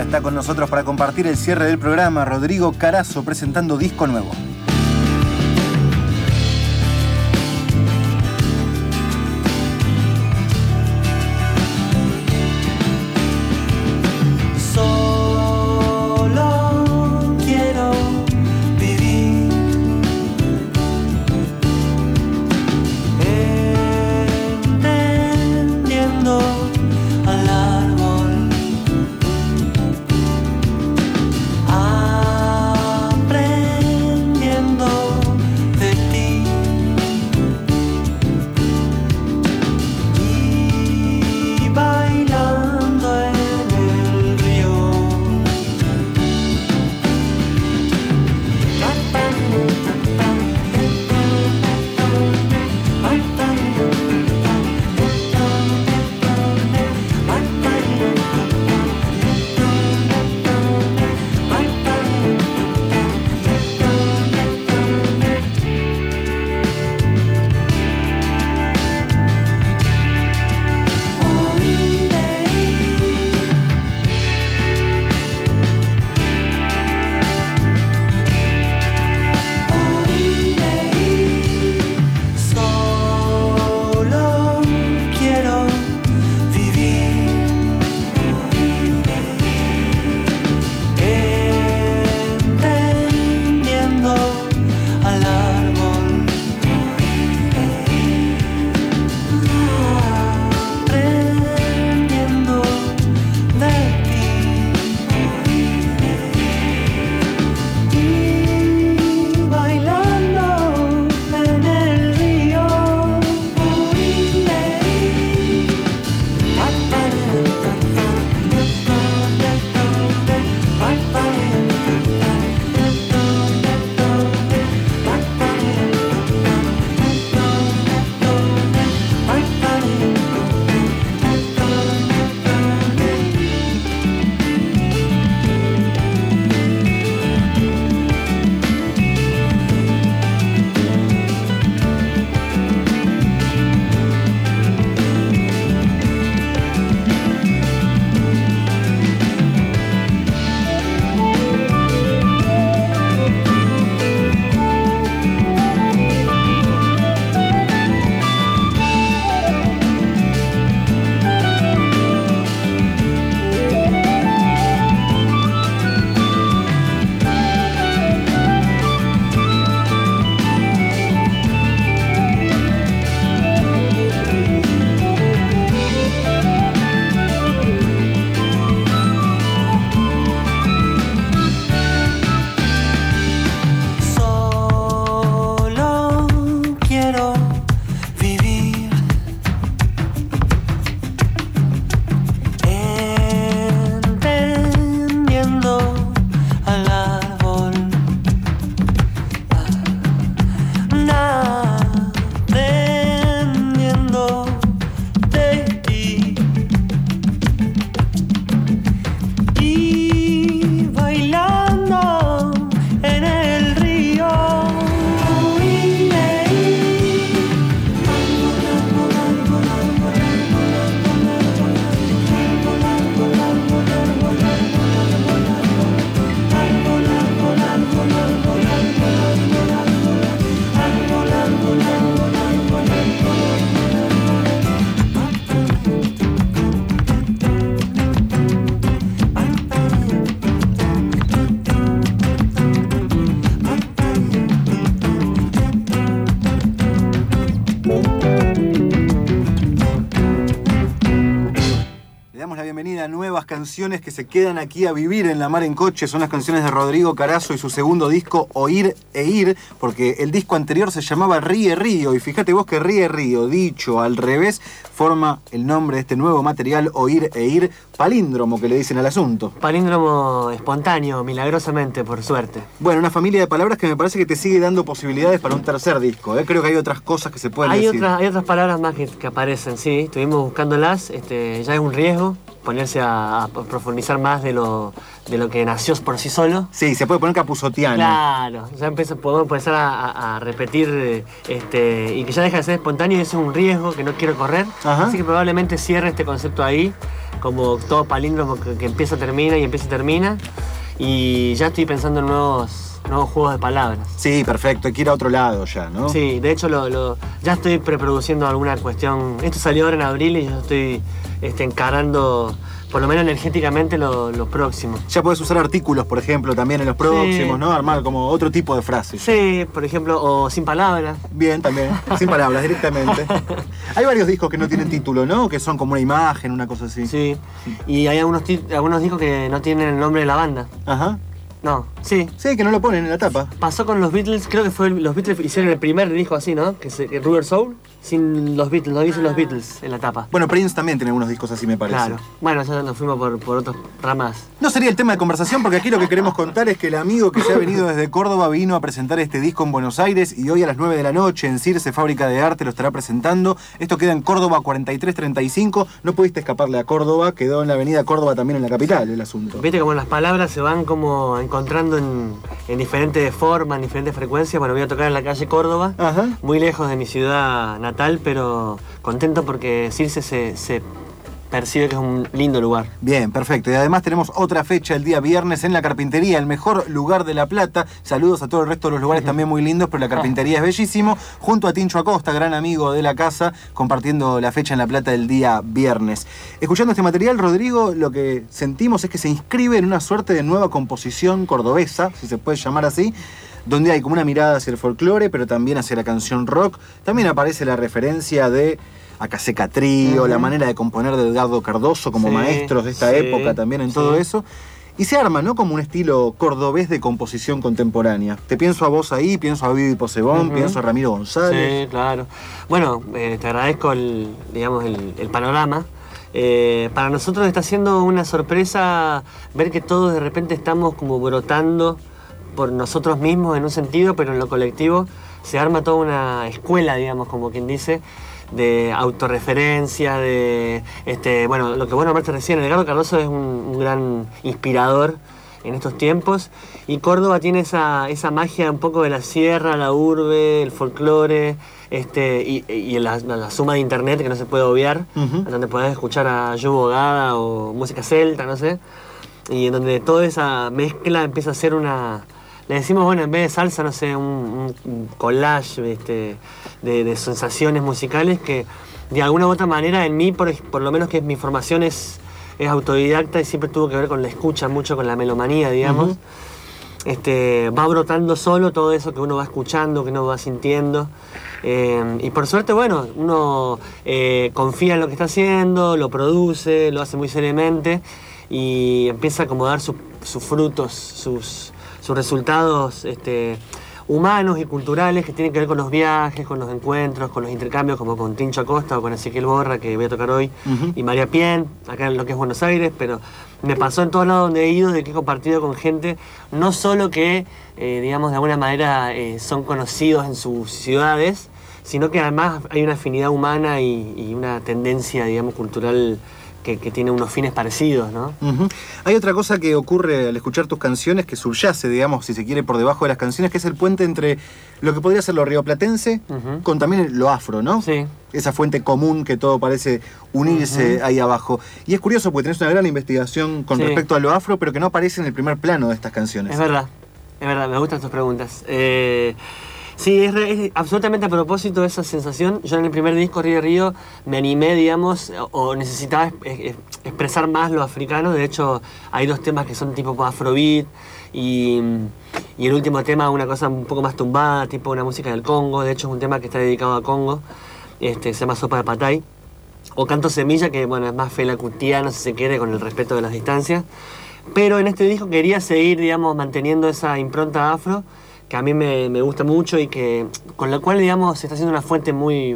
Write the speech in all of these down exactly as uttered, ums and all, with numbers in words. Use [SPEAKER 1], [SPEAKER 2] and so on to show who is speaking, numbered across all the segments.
[SPEAKER 1] Ya está con nosotros para compartir el cierre del programa Rodrigo Carazo presentando disco nuevo. Nuevas canciones que se quedan aquí a vivir en La Mar en Coche. Son las canciones de Rodrigo Carazo y su segundo disco Oír e Ir, porque el disco anterior se llamaba Ríe Río, y fíjate vos que Ríe Río, dicho al revés, forma el nombre de este nuevo material, Oír e Ir, palíndromo que le dicen al asunto.
[SPEAKER 2] Palíndromo espontáneo, milagrosamente, por suerte.
[SPEAKER 1] Bueno, una familia de palabras que me parece que te sigue dando posibilidades para un tercer disco, ¿eh? Creo que hay otras cosas que se pueden
[SPEAKER 2] hay
[SPEAKER 1] decir.
[SPEAKER 2] Otra, hay otras palabras más que, que aparecen, sí, estuvimos buscándolas, este, ya es un riesgo ponerse a, a profundizar más de lo, de lo que nació por sí solo.
[SPEAKER 1] Sí, se puede poner capuzotiano.
[SPEAKER 2] Claro, ya empieza, podemos empezar a, a, a repetir este, y que ya deja de ser espontáneo, y ese es un riesgo que no quiero correr.
[SPEAKER 1] Ajá.
[SPEAKER 2] Así que probablemente cierre este concepto ahí. como todo palíndromo que, que empieza, termina y empieza y termina. Y ya estoy pensando en nuevos, nuevos juegos de palabras.
[SPEAKER 1] Sí, perfecto, hay que ir a otro lado ya, ¿no?
[SPEAKER 2] Sí, de hecho lo, lo, ya estoy preproduciendo alguna cuestión. Esto salió ahora en abril y yo estoy este, encarando, por lo menos energéticamente, lo, lo próximo.
[SPEAKER 1] Ya puedes usar artículos, por ejemplo, también en los próximos,
[SPEAKER 2] Sí.
[SPEAKER 1] ¿no? Armar como otro tipo de frases.
[SPEAKER 2] Sí, por ejemplo, o sin palabras.
[SPEAKER 1] Bien, también, sin palabras, directamente. Hay varios discos que no tienen título, ¿no? Que son como una imagen, una cosa así.
[SPEAKER 2] Sí, y hay algunos, ti- algunos discos que no tienen el nombre de la banda.
[SPEAKER 1] Ajá.
[SPEAKER 2] No, sí.
[SPEAKER 1] Sí, que no lo ponen en la tapa.
[SPEAKER 2] Pasó con los Beatles, creo que fue el- los Beatles hicieron el primer disco así, ¿no? Que es Rubber Soul, sin los Beatles, no dicen los Beatles en la tapa.
[SPEAKER 1] Bueno, Prince también tiene algunos discos así, me parece.
[SPEAKER 2] Claro. Bueno, ya nos fuimos por, por otras ramas.
[SPEAKER 1] No sería el tema de conversación, porque aquí lo que queremos contar es que el amigo que se ha venido desde Córdoba vino a presentar este disco en Buenos Aires y hoy a las nueve de la noche en Circe Fábrica de Arte lo estará presentando. Esto queda en Córdoba cuarenta y tres treinta y cinco. No pudiste escaparle a Córdoba, quedó en la avenida Córdoba también en la capital el asunto.
[SPEAKER 2] Viste como las palabras se van como encontrando en, en diferentes formas, en diferentes frecuencias. Bueno, voy a tocar en la calle Córdoba,
[SPEAKER 1] Ajá.
[SPEAKER 2] muy lejos de mi ciudad natal, pero contento porque Circe se, se percibe que es un lindo lugar.
[SPEAKER 1] Bien, perfecto. Y además tenemos otra fecha el día viernes en la Carpintería, el mejor lugar de La Plata. Saludos a todo el resto de los lugares también muy lindos, pero la Carpintería es bellísimo. Junto a Tincho Acosta, gran amigo de la casa, compartiendo la fecha en La Plata el día viernes. Escuchando este material, Rodrigo, lo que sentimos es que se inscribe en una suerte de nueva composición cordobesa, si se puede llamar así, donde hay como una mirada hacia el folclore, pero también hacia la canción rock. También aparece la referencia de Acaseca Trío, uh-huh. la manera de componer de Edgardo Cardoso como
[SPEAKER 2] sí,
[SPEAKER 1] maestros de esta
[SPEAKER 2] sí,
[SPEAKER 1] época también en
[SPEAKER 2] sí.
[SPEAKER 1] todo eso. Y se arma, ¿no? Como un estilo cordobés de composición contemporánea. Te pienso a vos ahí, pienso a Vivi Posebón, uh-huh. pienso a Ramiro González.
[SPEAKER 2] Sí, claro. Bueno, eh, te agradezco el, digamos, el, el panorama. Eh, para nosotros está siendo una sorpresa ver que todos de repente estamos como brotando por nosotros mismos en un sentido, pero en lo colectivo se arma toda una escuela, digamos, como quien dice, de autorreferencia, de, este, bueno, lo que vos nombraste recién, Edgardo Cardoso es un, un gran inspirador en estos tiempos, y Córdoba tiene esa, esa magia un poco de la sierra, la urbe, el folclore, este, y, y la, la suma de internet que no se puede obviar, uh-huh. donde podés escuchar a Joe Bogada o música celta, no sé, y en donde toda esa mezcla empieza a ser una... Le decimos, bueno, en vez de salsa, no sé, un, un collage este, de, de sensaciones musicales que de alguna u otra manera en mí, por, por lo menos que mi formación es, es autodidacta y siempre tuvo que ver con la escucha, mucho con la melomanía, digamos. Uh-huh. este, va brotando solo todo eso que uno va escuchando, que uno va sintiendo. Eh, y por suerte, bueno, uno eh, confía en lo que está haciendo, lo produce, lo hace muy seriamente y empieza a acomodar su, sus frutos, sus... sus resultados este, humanos y culturales que tienen que ver con los viajes, con los encuentros, con los intercambios, como con Tincho Acosta o con Ezequiel Borra, que voy a tocar hoy, uh-huh. y María Pien, acá en lo que es Buenos Aires, pero me pasó en todos lados donde he ido, de que he compartido con gente, no solo que, eh, digamos, de alguna manera eh, son conocidos en sus ciudades, sino que además hay una afinidad humana y, y una tendencia, digamos, cultural Que, que tiene unos fines parecidos, ¿no?
[SPEAKER 1] Uh-huh. Hay otra cosa que ocurre al escuchar tus canciones que subyace, digamos, si se quiere, por debajo de las canciones, que es el puente entre lo que podría ser lo rioplatense uh-huh. con también lo afro, ¿no?
[SPEAKER 2] Sí.
[SPEAKER 1] Esa fuente común que todo parece unirse uh-huh. ahí abajo. Y es curioso porque tenés una gran investigación con sí. respecto a lo afro, pero que no aparece en el primer plano de estas canciones.
[SPEAKER 2] Es verdad, es verdad, me gustan tus preguntas. Eh... Sí, es, es absolutamente a propósito de esa sensación. Yo en el primer disco, Río Río, me animé, digamos, o necesitaba es, es, expresar más lo africano. De hecho, hay dos temas que son tipo afrobeat y, y el último tema, una cosa un poco más tumbada, tipo una música del Congo. De hecho, es un tema que está dedicado a Congo, este, se llama Sopa de Patay. O Canto Semilla, que bueno, es más felacutiano, si se quiere, con el respeto de las distancias. Pero en este disco quería seguir, digamos, manteniendo esa impronta afro, que a mí me, me gusta mucho y que con la cual, digamos, se está haciendo una fuente muy,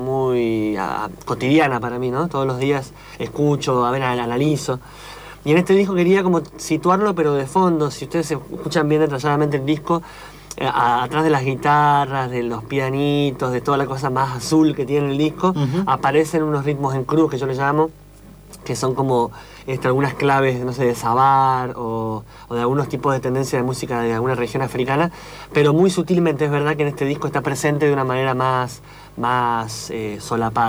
[SPEAKER 2] muy uh, cotidiana para mí, ¿no? Todos los días escucho, a ver, analizo. Y en este disco quería como situarlo, pero de fondo. Si ustedes escuchan bien detalladamente el disco, eh, a, atrás de las guitarras, de los pianitos, de toda la cosa más azul que tiene el disco, uh-huh. aparecen unos ritmos en cruz, que yo les llamo, que son como este, algunas claves, no sé, de sabar o, o de algunos tipos de tendencia de música de alguna región africana, pero muy sutilmente es verdad que en este disco está presente de una manera más, más eh, solapada.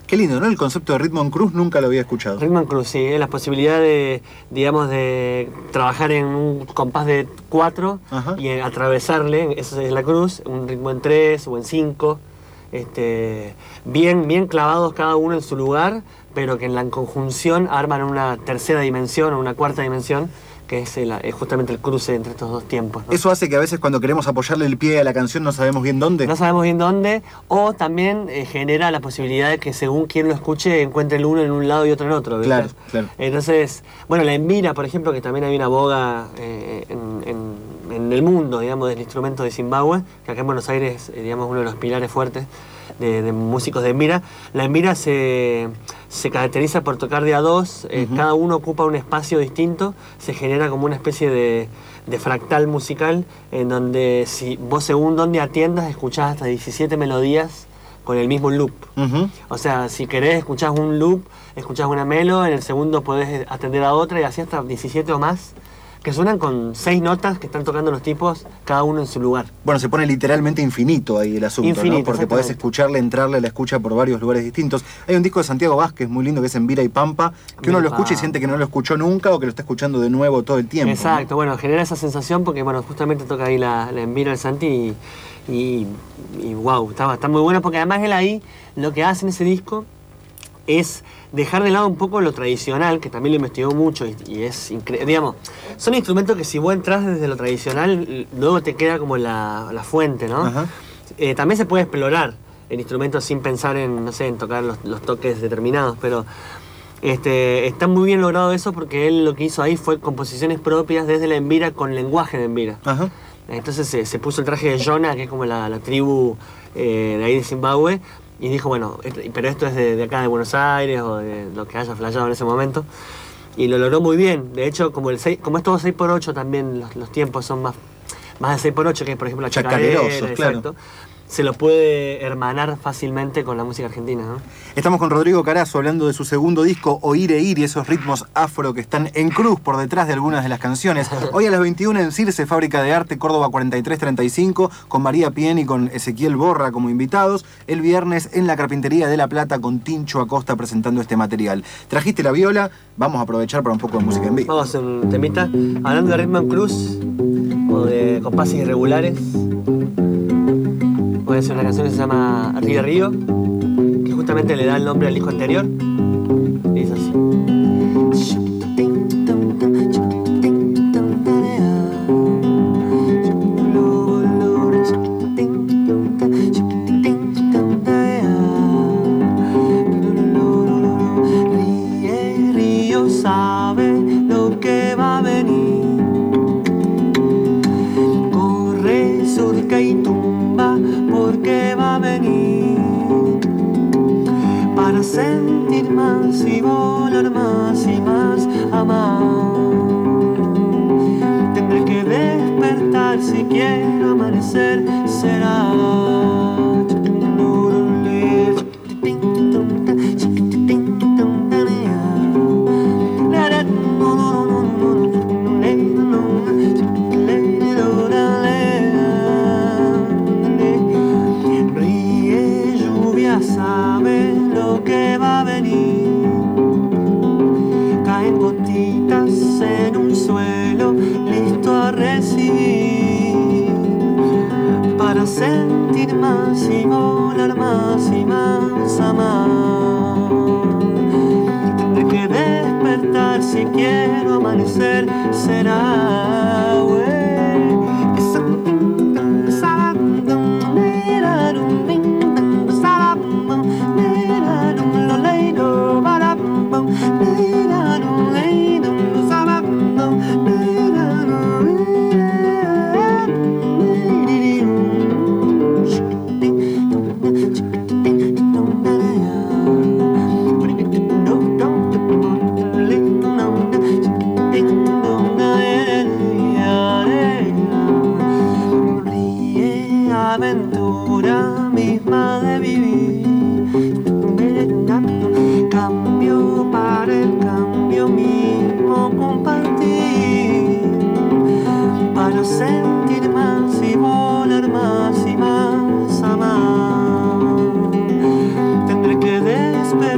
[SPEAKER 1] Qué lindo, ¿no? El concepto de ritmo en cruz nunca lo había escuchado.
[SPEAKER 2] Ritmo en cruz, sí, es la posibilidad de, digamos, de trabajar en un compás de cuatro y atravesarle, eso es la cruz, un ritmo en tres o en cinco, este, bien, bien clavados cada uno en su lugar, pero que en la conjunción arman una tercera dimensión o una cuarta dimensión, que es, el, es justamente el cruce entre estos dos tiempos, ¿no?
[SPEAKER 1] Eso hace que a veces cuando queremos apoyarle el pie a la canción no sabemos bien dónde.
[SPEAKER 2] No sabemos bien dónde, o también eh, genera la posibilidad de que según quien lo escuche encuentre el uno en un lado y otro en otro, ¿verdad?
[SPEAKER 1] Claro, claro.
[SPEAKER 2] Entonces, bueno, la embira, por ejemplo, que también hay una boga eh, en, en, en el mundo, digamos, del instrumento de Zimbabue, que acá en Buenos Aires, eh, digamos, uno de los pilares fuertes de, de músicos de embira. La embira se, se caracteriza por tocar de a dos, eh, uh-huh. cada uno ocupa un espacio distinto, se genera como una especie de, de fractal musical en donde si vos según donde atiendas escuchás hasta diecisiete melodías con el mismo loop. Uh-huh. O sea, si querés escuchás un loop, escuchás una melo, en el segundo podés atender a otra y así hasta diecisiete o más, que suenan con seis notas que están tocando los tipos, cada uno en su lugar.
[SPEAKER 1] Bueno, se pone literalmente infinito ahí el asunto,
[SPEAKER 2] infinito,
[SPEAKER 1] ¿no? Porque podés escucharle, entrarle a la escucha por varios lugares distintos. Hay un disco de Santiago Vázquez muy lindo que es Embira y Pampa, que uno lo escucha y siente que no lo escuchó nunca o que lo está escuchando de nuevo todo el tiempo.
[SPEAKER 2] Exacto,
[SPEAKER 1] ¿no?
[SPEAKER 2] Bueno, genera esa sensación porque, bueno, justamente toca ahí la, la Embira del Santi y, y, y wow, está, está muy bueno porque además él ahí lo que hace en ese disco es dejar de lado un poco lo tradicional, que también lo investigó mucho y, y es increíble. Digamos, son instrumentos que si vos entras desde lo tradicional, luego te queda como la, la fuente, ¿no? Eh, también se puede explorar el instrumento sin pensar en, no sé, en tocar los, los toques determinados, pero este, está muy bien logrado eso porque él lo que hizo ahí fue composiciones propias desde la embira con lenguaje de embira. Ajá. Entonces se, se puso el traje de Yona, que es como la, la tribu eh, de ahí de Zimbabue, y dijo, bueno, pero esto es de, de acá de Buenos Aires o de lo que haya flasheado en ese momento. Y lo logró muy bien. De hecho, como, el seis, como es todo seis por ocho también, los, los tiempos son más, más de seis por ocho, que es por ejemplo la chacarera,
[SPEAKER 1] chacarerosos, claro.
[SPEAKER 2] Se lo puede hermanar fácilmente con la música argentina, ¿no?
[SPEAKER 1] Estamos con Rodrigo Carazo hablando de su segundo disco, Oír e Ir, y esos ritmos afro que están en cruz por detrás de algunas de las canciones. Hoy a las veintiuna en Circe, Fábrica de Arte, Córdoba cuarenta y tres treinta y cinco, con María Pien y con Ezequiel Borra como invitados. El viernes en la Carpintería de La Plata con Tincho Acosta presentando este material. Trajiste la viola, vamos a aprovechar para un poco de música en vivo.
[SPEAKER 2] Vamos a hacer un temita, hablando de ritmo en cruz o de compases irregulares. Voy a hacer una canción que se llama Río Río, que justamente le da el nombre al disco anterior. Y es así. Ríe, río, sabe lo que va a venir. Corre, surca y tumba, porque va a venir para sentir más y volar más y más, amar. Tendré que despertar si quiero amanecer, será. Sabe lo que va a venir. Caen gotitas en un suelo listo a recibir para sentir más y volar más y más, amar. Tendré que despertar si quiero amanecer, será. Aventura misma de vivir, cambio para el cambio mismo compartir, para sentir más y volar más y más, amar. Tendré que despertar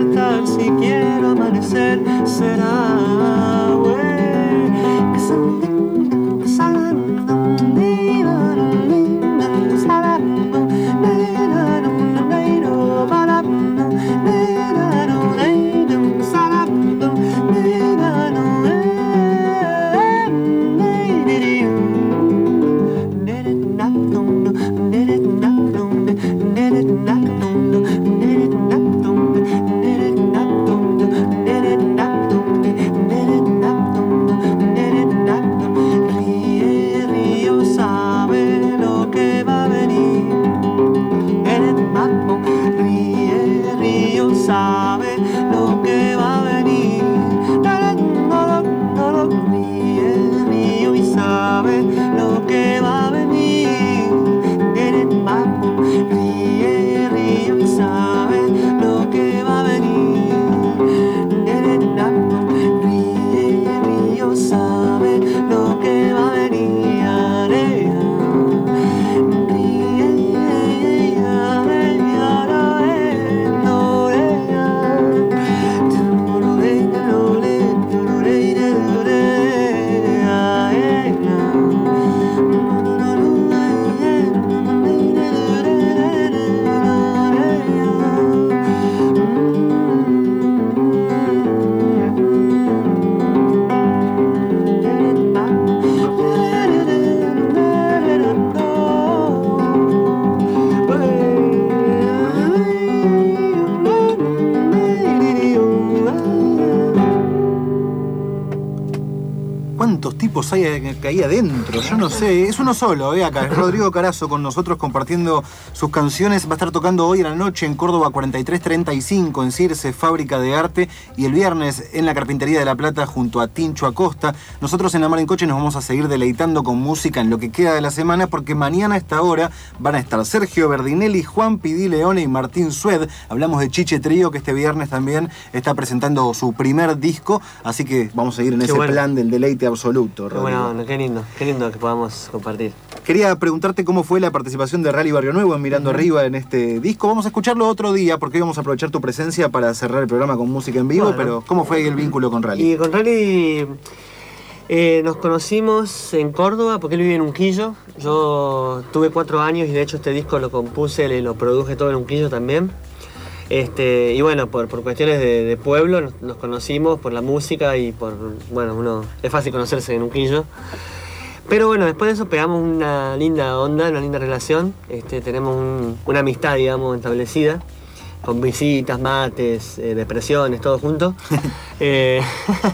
[SPEAKER 1] ¿Cuántos tipos hay ahí adentro? Yo no sé. Es uno solo, ¿eh? Acá es Rodrigo Carazo con nosotros compartiendo sus canciones. Va a estar tocando hoy a la noche en Córdoba cuarenta y tres treinta y cinco, en Circe, Fábrica de Arte. Y el viernes en la Carpintería de La Plata junto a Tincho Acosta. Nosotros en La Mar en Coche nos vamos a seguir deleitando con música en lo que queda de la semana, porque mañana a esta hora van a estar Sergio Berdinelli, Juan Pidi Leone y Martín Sued. Hablamos de Chiche Trío, que este viernes también está presentando su primer disco. Así que vamos a seguir en
[SPEAKER 2] Qué
[SPEAKER 1] ese
[SPEAKER 2] bueno.
[SPEAKER 1] plan del deleite absoluto, Rodrigo.
[SPEAKER 2] Bueno, bueno, qué lindo, qué lindo que podamos compartir.
[SPEAKER 1] Quería preguntarte cómo fue la participación de Rally Barrio Nuevo en Mirando uh-huh. Arriba en este disco. Vamos a escucharlo otro día porque hoy vamos a aprovechar tu presencia para cerrar el programa con música en vivo, bueno. Pero ¿cómo fue el vínculo con Rally?
[SPEAKER 2] Y con Rally eh, nos conocimos en Córdoba porque él vive en Unquillo. Yo tuve cuatro años y de hecho este disco lo compuse y lo produje todo en Unquillo también. Este, y bueno, por, por cuestiones de, de pueblo nos, nos conocimos por la música y por, bueno, uno, es fácil conocerse en Unquillo. Pero bueno, después de eso pegamos una linda onda, una linda relación. Este, tenemos un, una amistad, digamos, establecida, con visitas, mates, eh, depresiones, todo junto. eh,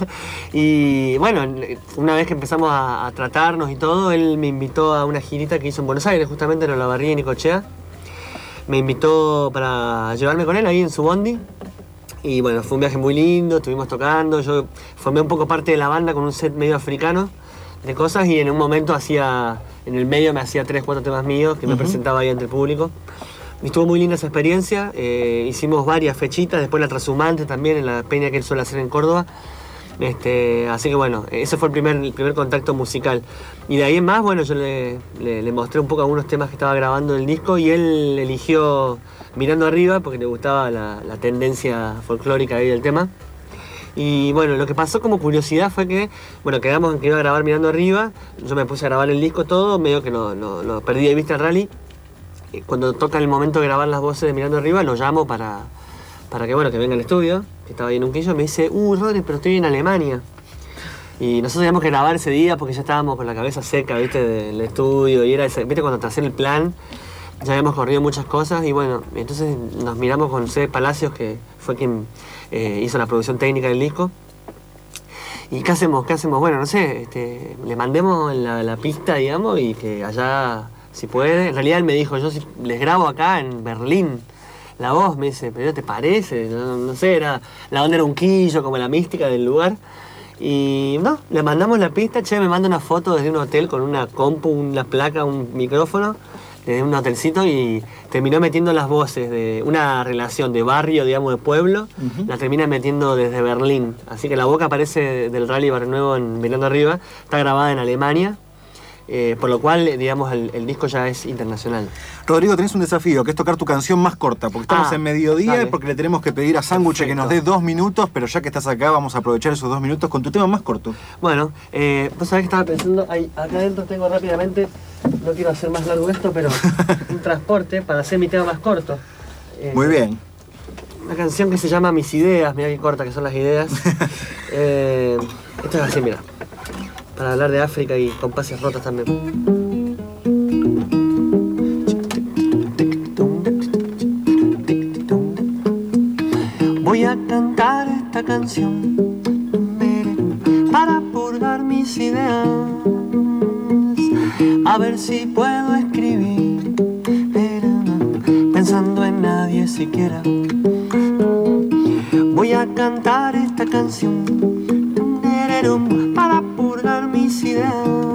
[SPEAKER 2] y bueno, una vez que empezamos a, a tratarnos y todo, él me invitó a una girita que hizo en Buenos Aires, justamente en Olavarría y Necochea. Me invitó para llevarme con él ahí en su bondi. Y bueno, fue un viaje muy lindo, estuvimos tocando. Yo formé un poco parte de la banda con un set medio africano de cosas y en un momento hacía, en el medio me hacía tres, cuatro temas míos que me uh-huh. presentaba ahí ante el público. Y estuvo muy linda esa experiencia. Eh, hicimos varias fechitas, después la Trashumante también en la peña que él suele hacer en Córdoba. Este, así que bueno, ese fue el primer, el primer contacto musical. Y de ahí en más, bueno, yo le, le, le mostré un poco algunos temas que estaba grabando en el disco y él eligió Mirando Arriba porque le gustaba la, la tendencia folclórica ahí del tema. Y bueno, lo que pasó como curiosidad fue que, bueno, quedamos en que iba a grabar Mirando Arriba, yo me puse a grabar el disco todo, medio que lo, lo, lo perdí de vista el Rally. Y cuando toca el momento de grabar las voces de Mirando Arriba, lo llamo para... para que bueno, que venga al estudio, que estaba ahí en Unquillo, me dice, uh, Rodri, pero estoy en Alemania. Y nosotros teníamos que grabar ese día porque ya estábamos con la cabeza seca, viste, del estudio, y era ese, viste, cuando te hacen el plan, ya habíamos corrido muchas cosas, y bueno, entonces nos miramos con Cede Palacios, que fue quien eh, hizo la producción técnica del disco. ¿Y qué hacemos? ¿Qué hacemos? Bueno, no sé, este, le mandemos la, la pista, digamos, y que allá, si puede. En realidad él me dijo, yo si les grabo acá en Berlín, la voz, me dice, pero ¿te parece? No, no sé, era, la onda era Unquillo, como la mística del lugar. Y no, le mandamos la pista, che, me manda una foto desde un hotel con una compu, una placa, un micrófono, desde un hotelcito y terminó metiendo las voces de una relación de barrio, digamos, de pueblo, uh-huh. la termina metiendo desde Berlín. Así que la voz que aparece del Rally Barrio Nuevo en Mirando Arriba está grabada en Alemania. Eh, por lo cual, digamos, el, el disco ya es internacional.
[SPEAKER 1] Rodrigo, tenés un desafío, que es tocar tu canción más corta, porque estamos ah, en mediodía dale. Y porque le tenemos que pedir a Sándwich que nos dé dos minutos, pero ya que estás acá vamos a aprovechar esos dos minutos con tu tema más corto. Bueno,
[SPEAKER 2] eh, vos sabés que estaba pensando, ahí, acá adentro tengo rápidamente, no quiero hacer más largo esto, pero un transporte para hacer mi tema más corto.
[SPEAKER 1] Eh, Muy bien.
[SPEAKER 2] Una canción que se llama Mis Ideas, mirá qué corta que son las ideas. eh, esto es así, mira. Para hablar de África y compases rotos también. Voy a cantar esta canción para purgar mis ideas, a ver si puedo escribir pensando en nadie siquiera. Voy a cantar esta canción para purgar mis ideas,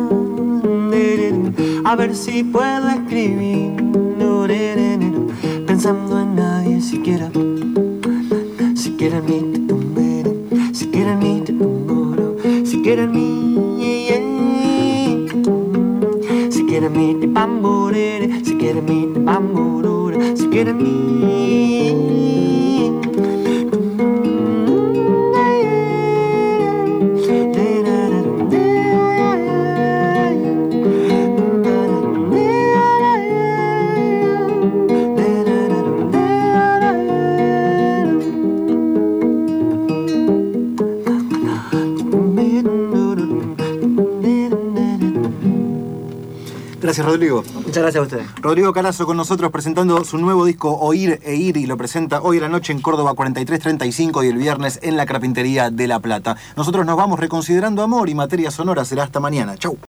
[SPEAKER 2] a ver si puedo escribir pensando en nadie siquiera. Siquiera en mí, siquiera en mí, siquiera en mí, siquiera en mí, pamborere, siquiera en mí, pamborore, siquiera en mí.
[SPEAKER 1] Gracias, Rodrigo.
[SPEAKER 2] Muchas gracias a ustedes.
[SPEAKER 1] Rodrigo Carazo con nosotros presentando su nuevo disco Oír e Ir, y lo presenta hoy a la noche en Córdoba cuarenta y tres treinta y cinco y el viernes en la Carpintería de La Plata. Nosotros nos vamos reconsiderando amor y materia sonora. Será hasta mañana. Chau.